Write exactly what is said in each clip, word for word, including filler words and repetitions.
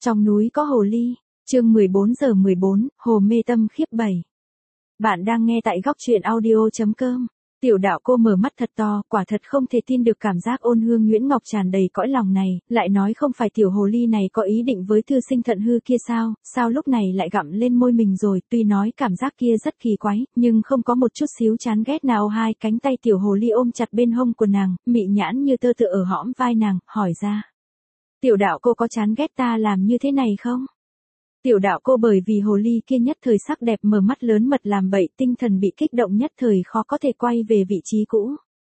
Trong núi có hồ ly, chương mười bốn giờ mười bốn, hồ mê tâm khiếp bảy. Bạn đang nghe tại góc truyện audio.com. Tiểu đạo cô mở mắt thật to, quả thật không thể tin được cảm giác ôn hương nhuyễn ngọc tràn đầy cõi lòng này, lại nói không phải tiểu hồ ly này có ý định với thư sinh thận hư kia sao, sao lúc này lại gặm lên môi mình rồi, tuy nói cảm giác kia rất kỳ quái, nhưng không có một chút xíu chán ghét nào. Hai cánh tay tiểu hồ ly ôm chặt bên hông của nàng, mị nhãn như tơ tựa ở hõm vai nàng, hỏi ra. Tiểu đạo cô có chán ghét ta làm như thế này không? Tiểu đạo cô bởi vì hồ ly kia nhất thời sắc đẹp mở mắt lớn mật làm bậy, tinh thần bị kích động nhất thời khó có thể quay về vị trí cũ.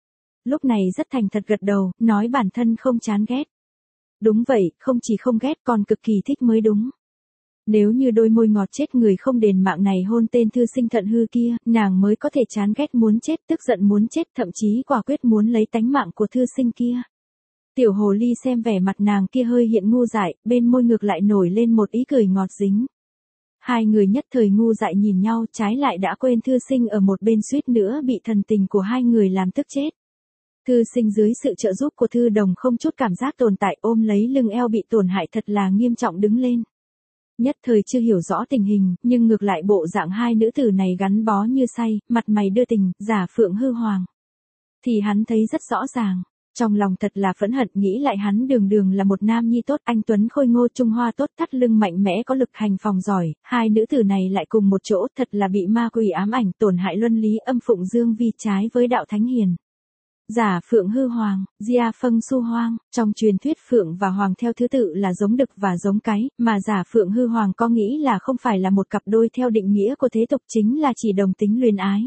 Lúc này rất thành thật gật đầu, nói bản thân không chán ghét. Đúng vậy, không chỉ không ghét còn cực kỳ thích mới đúng. Nếu như đôi môi ngọt chết người không đền mạng này hôn tên thư sinh thận hư kia, nàng mới có thể chán ghét muốn chết, tức giận muốn chết, thậm chí quả quyết muốn lấy tánh mạng của thư sinh kia. Tiểu hồ ly xem vẻ mặt nàng kia hơi hiện ngu dại, bên môi ngược lại nổi lên một ý cười ngọt dính. Hai người nhất thời ngu dại nhìn nhau, trái lại đã quên thư sinh ở một bên suýt nữa bị thần tình của hai người làm tức chết. Thư sinh dưới sự trợ giúp của thư đồng không chút cảm giác tồn tại, ôm lấy lưng eo bị tổn hại thật là nghiêm trọng đứng lên. Nhất thời chưa hiểu rõ tình hình, nhưng ngược lại bộ dạng hai nữ tử này gắn bó như say, mặt mày đưa tình, giả phượng hư hoàng. Thì hắn thấy rất rõ ràng. Trong lòng thật là phẫn hận, nghĩ lại hắn đường đường là một nam nhi tốt, anh tuấn khôi ngô trung hoa tốt, thắt lưng mạnh mẽ có lực hành phòng giỏi, hai nữ tử này lại cùng một chỗ, thật là bị ma quỷ ám ảnh, tổn hại luân lý, âm phụng dương vi, trái với đạo thánh hiền. Giả phượng hư hoàng, Gia Phâng Su Hoang, trong truyền thuyết phượng và hoàng theo thứ tự là giống đực và giống cái, mà giả phượng hư hoàng có nghĩ là không phải là một cặp đôi theo định nghĩa của thế tục, chính là chỉ đồng tính luyến ái.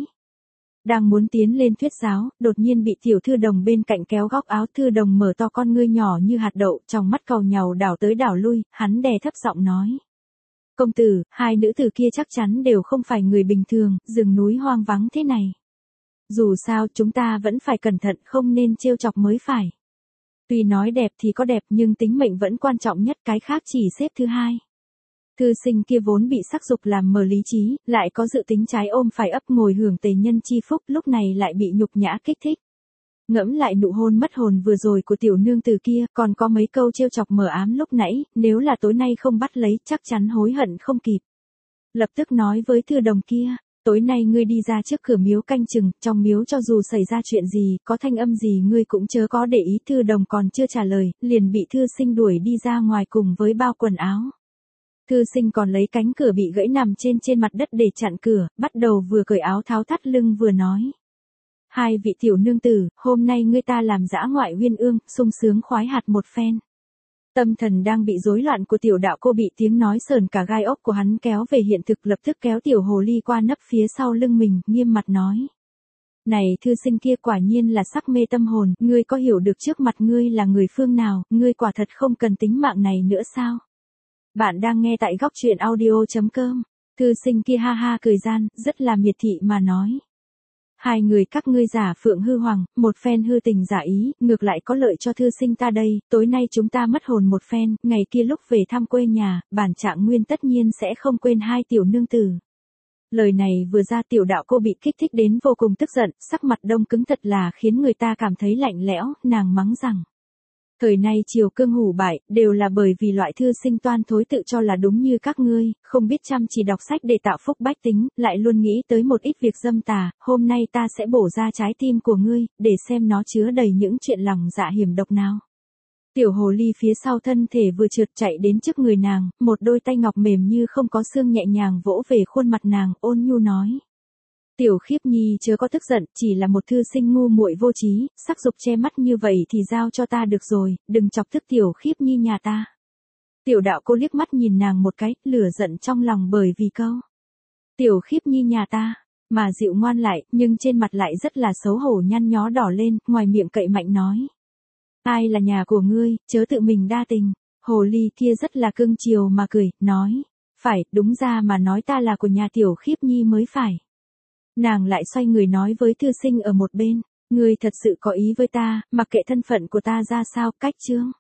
Đang muốn tiến lên thuyết giáo, đột nhiên bị tiểu thư đồng bên cạnh kéo góc áo, thư đồng mở to con ngươi nhỏ như hạt đậu, trong mắt cầu nhàu đảo tới đảo lui, hắn đè thấp giọng nói. Công tử, hai nữ tử kia chắc chắn đều không phải người bình thường, rừng núi hoang vắng thế này. Dù sao chúng ta vẫn phải cẩn thận, không nên trêu chọc mới phải. Tuy nói đẹp thì có đẹp nhưng tính mệnh vẫn quan trọng nhất, cái khác chỉ xếp thứ hai. Thư sinh kia vốn bị sắc dục làm mờ lý trí, lại có dự tính trái ôm phải ấp ngồi hưởng tề nhân chi phúc, lúc này lại bị nhục nhã kích thích. Ngẫm lại nụ hôn mất hồn vừa rồi của tiểu nương tử kia, còn có mấy câu trêu chọc mờ ám lúc nãy, nếu là tối nay không bắt lấy, chắc chắn hối hận không kịp. Lập tức nói với thư đồng kia, tối nay ngươi đi ra trước cửa miếu canh chừng, trong miếu cho dù xảy ra chuyện gì, có thanh âm gì ngươi cũng chớ có để ý. Thư đồng còn chưa trả lời, liền bị thư sinh đuổi đi ra ngoài cùng với bao quần áo. Thư sinh còn lấy cánh cửa bị gãy nằm trên trên mặt đất để chặn cửa, bắt đầu vừa cởi áo tháo thắt lưng vừa nói. Hai vị tiểu nương tử, hôm nay ngươi ta làm dã ngoại uyên ương, sung sướng khoái hạt một phen. Tâm thần đang bị rối loạn của tiểu đạo cô bị tiếng nói sờn cả gai ốc của hắn kéo về hiện thực, lập tức kéo tiểu hồ ly qua nấp phía sau lưng mình, nghiêm mặt nói. Này thư sinh kia, quả nhiên là sắc mê tâm hồn, ngươi có hiểu được trước mặt ngươi là người phương nào, ngươi quả thật không cần tính mạng này nữa sao? Bạn đang nghe tại góc truyện audio.com. Thư sinh kia ha ha cười gian, rất là miệt thị mà nói. Hai người các ngươi giả phượng hư hoàng, một phen hư tình giả ý, ngược lại có lợi cho thư sinh ta đây, tối nay chúng ta mất hồn một phen, ngày kia lúc về thăm quê nhà, bản trạng nguyên tất nhiên sẽ không quên hai tiểu nương tử. Lời này vừa ra, tiểu đạo cô bị kích thích đến vô cùng tức giận, sắc mặt đông cứng thật là khiến người ta cảm thấy lạnh lẽo, nàng mắng rằng. Thời nay triều cương hủ bại, đều là bởi vì loại thư sinh toan thối tự cho là đúng như các ngươi, không biết chăm chỉ đọc sách để tạo phúc bách tính, lại luôn nghĩ tới một ít việc dâm tà, hôm nay ta sẽ bổ ra trái tim của ngươi, để xem nó chứa đầy những chuyện lòng dạ hiểm độc nào. Tiểu hồ ly phía sau thân thể vừa trượt chạy đến trước người nàng, một đôi tay ngọc mềm như không có xương nhẹ nhàng vỗ về khuôn mặt nàng, ôn nhu nói. Tiểu khiếp nhi chớ có tức giận, chỉ là một thư sinh ngu muội vô trí, sắc dục che mắt như vậy thì giao cho ta được rồi, đừng chọc tức tiểu khiếp nhi nhà ta. Tiểu đạo cô liếc mắt nhìn nàng một cái, lửa giận trong lòng bởi vì câu. Tiểu khiếp nhi nhà ta, mà dịu ngoan lại, nhưng trên mặt lại rất là xấu hổ nhăn nhó đỏ lên, ngoài miệng cậy mạnh nói. Ai là nhà của ngươi, chớ tự mình đa tình. Hồ ly kia rất là cưng chiều mà cười, nói. Phải, đúng ra mà nói ta là của nhà tiểu khiếp nhi mới phải. Nàng lại xoay người nói với thư sinh ở một bên, ngươi thật sự có ý với ta, mặc kệ thân phận của ta ra sao, cách chương.